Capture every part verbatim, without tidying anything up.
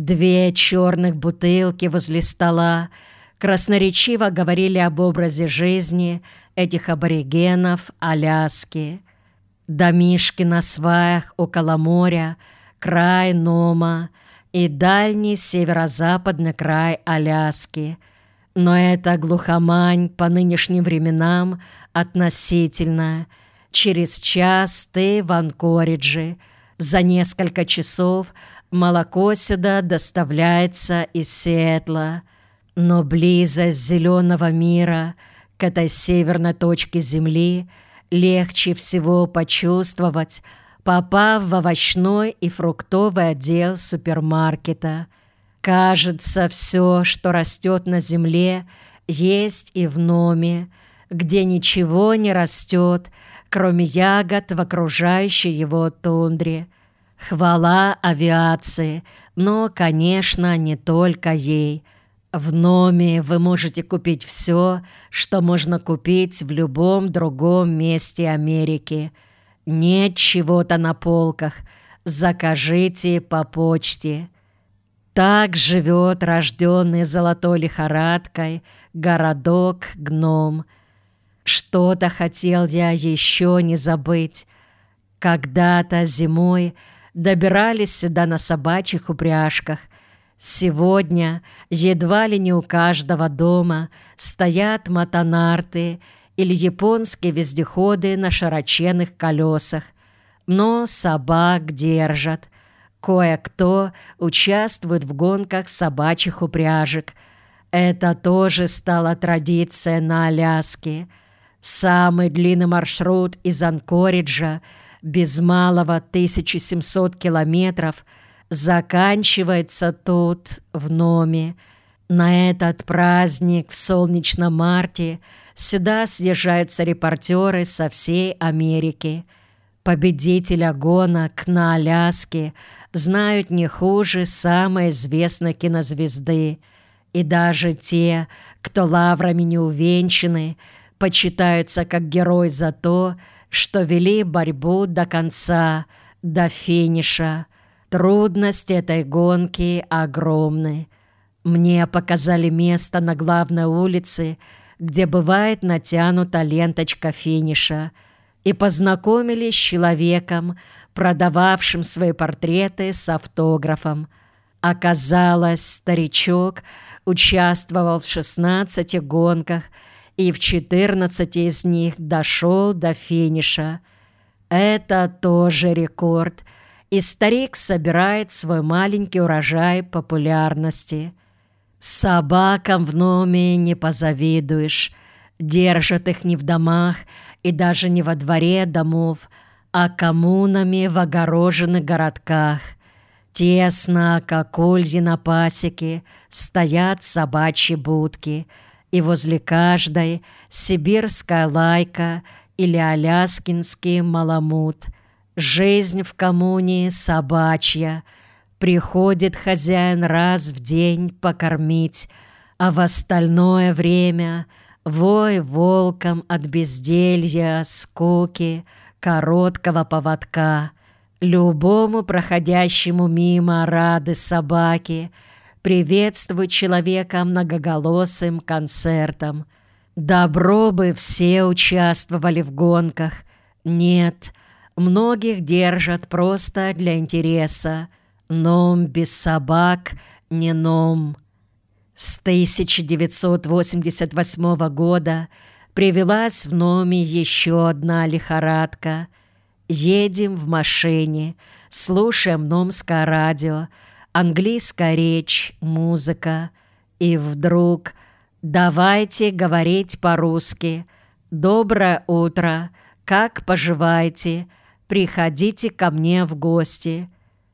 Две черных бутылки возле стола красноречиво говорили об образе жизни этих аборигенов Аляски. Домишки на сваях около моря, край Нома и дальний северо-западный край Аляски. Но эта глухомань по нынешним временам относительная. Через час ты в Анкоридже. За несколько часов молоко сюда доставляется из Сиэтла. Но близость зеленого мира к этой северной точке Земли легче всего почувствовать, попав в овощной и фруктовый отдел супермаркета. Кажется, все, что растет на земле, есть и в Номе, где ничего не растет, кроме ягод в окружающей его тундре. Хвала авиации, но, конечно, не только ей. В Номе вы можете купить все, что можно купить в любом другом месте Америки. Нет чего-то на полках, закажите по почте. Так живет рожденный золотой лихорадкой городок Гном. Что-то хотел я еще не забыть. Когда-то зимой добирались сюда на собачьих упряжках. Сегодня едва ли не у каждого дома стоят мотонарты или японские вездеходы на широченных колесах. Но собак держат. Кое-кто участвует в гонках собачьих упряжек. Это тоже стало традицией на Аляске. Самый длинный маршрут из Анкориджа, без малого тысяча семьсот километров, заканчивается тут, в Номе. На этот праздник в солнечном марте сюда съезжаются репортеры со всей Америки. Победителя гонок на Аляске знают не хуже самой известной кинозвезды. И даже те, кто лаврами не увенчаны, почитаются как герой за то, что вели борьбу до конца, до финиша. Трудности этой гонки огромны. Мне показали место на главной улице, где бывает натянута ленточка финиша, и познакомились с человеком, продававшим свои портреты с автографом. Оказалось, старичок участвовал в шестнадцати гонках и в четырнадцати из них дошел до финиша. Это тоже рекорд, и старик собирает свой маленький урожай популярности. Собакам в Номе не позавидуешь. Держат их не в домах и даже не во дворе домов, а коммунами в огороженных городках. Тесно, как ульи на пасеке, стоят собачьи будки, и возле каждой сибирская лайка или аляскинский маламут. Жизнь в коммуне собачья. Приходит хозяин раз в день покормить, а в остальное время вой волком от безделья, скуки, короткого поводка. Любому проходящему мимо рады собаки приветствуют человека многоголосым концертом. Добро бы все участвовали в гонках. Нет, многих держат просто для интереса. Ном без собак не ном. С тысяча девятьсот восемьдесят восьмого года привелась в Номе еще одна лихорадка. Едем в машине, слушаем номское радио, английская речь, музыка. И вдруг давайте говорить по-русски. Доброе утро, как поживаете? Приходите ко мне в гости.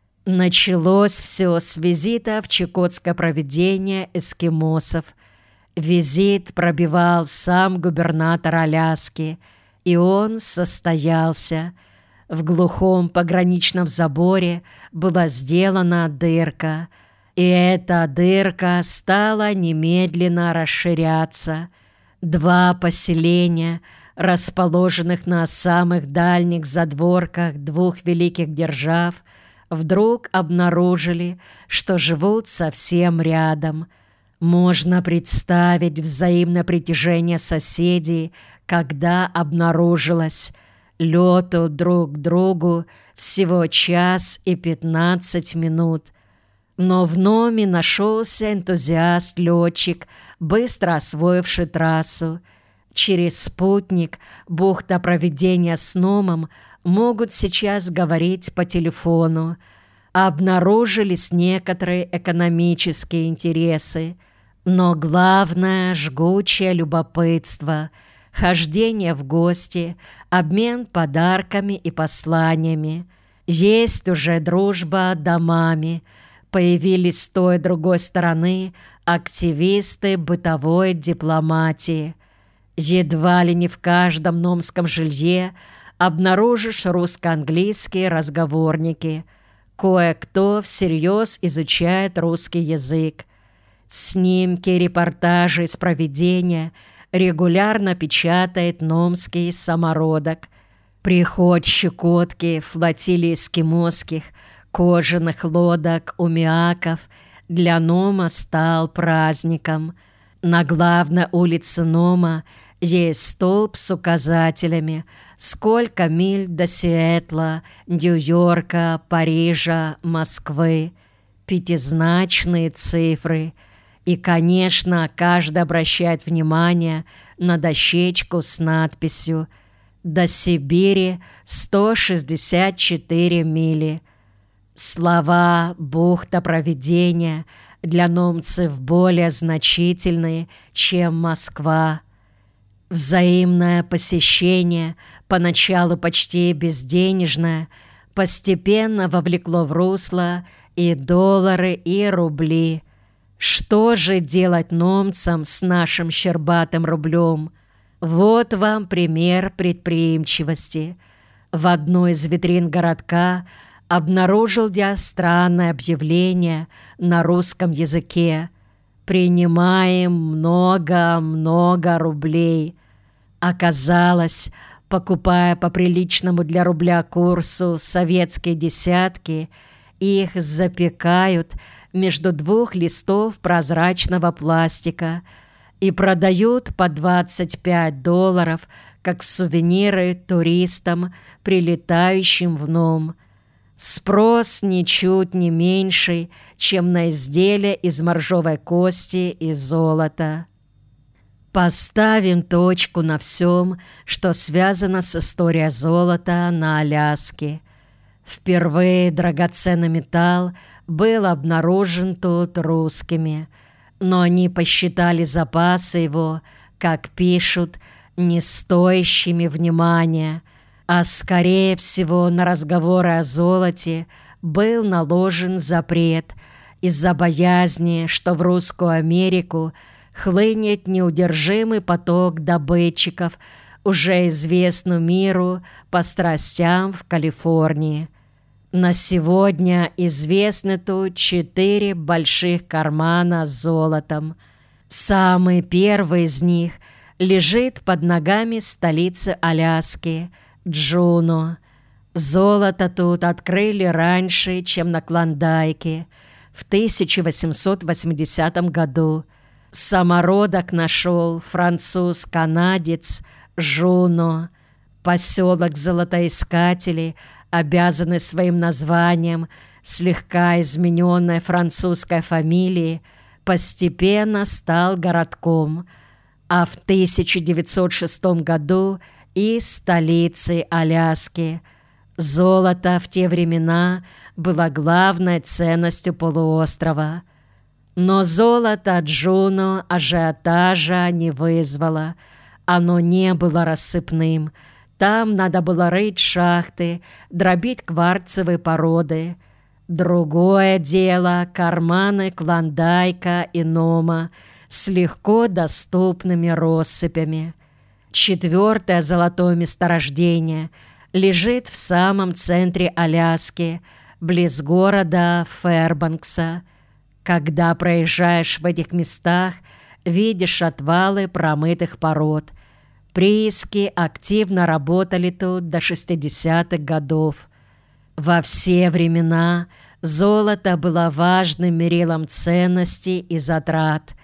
Началось все с визита в чукотское провидение эскимосов. Визит пробивал сам губернатор Аляски, и он состоялся. В глухом пограничном заборе была сделана дырка, и эта дырка стала немедленно расширяться. Два поселения, расположенных на самых дальних задворках двух великих держав, вдруг обнаружили, что живут совсем рядом. Можно представить взаимное притяжение соседей, когда обнаружилось лету друг к другу всего час и пятнадцать минут. Но в Номе нашелся энтузиаст-летчик, быстро освоивший трассу. Через спутник бухта проведения с Номом могут сейчас говорить по телефону. Обнаружились некоторые экономические интересы, но главное — жгучее любопытство, хождение в гости, обмен подарками и посланиями. Есть уже дружба домами. Появились с той и другой стороны активисты бытовой дипломатии. Едва ли не в каждом номском жилье обнаружишь русско-английские разговорники. Кое-кто всерьез изучает русский язык. Снимки, репортажи из проведения регулярно печатает номский самородок. Приход Щекотки, флотилии эскимосских кожаных лодок умиаков для Нома стал праздником. На главной улице Нома есть столб с указателями, сколько миль до Сиэтла, Нью-Йорка, Парижа, Москвы. Пятизначные цифры. И, конечно, каждый обращает внимание на дощечку с надписью «До Сибири сто шестьдесят четыре мили». Слова «бухта провидения» для номцев более значительные, чем Москва. Взаимное посещение, поначалу почти безденежное, постепенно вовлекло в русло и доллары, и рубли. Что же делать номцам с нашим щербатым рублем? Вот вам пример предприимчивости. В одной из витрин городка обнаружил я странное объявление на русском языке: «Принимаем много-много рублей». Оказалось, покупая по приличному для рубля курсу советские десятки, их запекают между двух листов прозрачного пластика и продают по двадцать пять долларов как сувениры туристам, прилетающим в Ном. Спрос ничуть не меньший, чем на изделия из моржовой кости и золота. Поставим точку на всем, что связано с историей золота на Аляске. Впервые драгоценный металл был обнаружен тут русскими, но они посчитали запасы его, как пишут, не стоящими внимания, а, скорее всего, на разговоры о золоте был наложен запрет из-за боязни, что в Русскую Америку хлынет неудержимый поток добытчиков, уже известному миру по страстям в Калифорнии. На сегодня известны тут четыре больших кармана с золотом. Самый первый из них лежит под ногами столицы Аляски – Джуно. Золото тут открыли раньше, чем на Клондайке, в тысяча восемьсот восьмидесятом году. Самородок нашел француз-канадец Жуно. Поселок золотоискателей, обязанный своим названием слегка измененной французской фамилии, постепенно стал городком, а в тысяча девятьсот шестом году и столицей Аляски. Золото в те времена было главной ценностью полуострова. Но золото Джуно ажиотажа не вызвало. Оно не было рассыпным. Там надо было рыть шахты, дробить кварцевые породы. Другое дело — карманы Клондайка и Нома с легко доступными россыпями. Четвертое золотое месторождение лежит в самом центре Аляски, близ города Фэрбанкса. Когда проезжаешь в этих местах, видишь отвалы промытых пород. Прииски активно работали тут до шестидесятых годов. Во все времена золото было важным мерилом ценностей и затрат.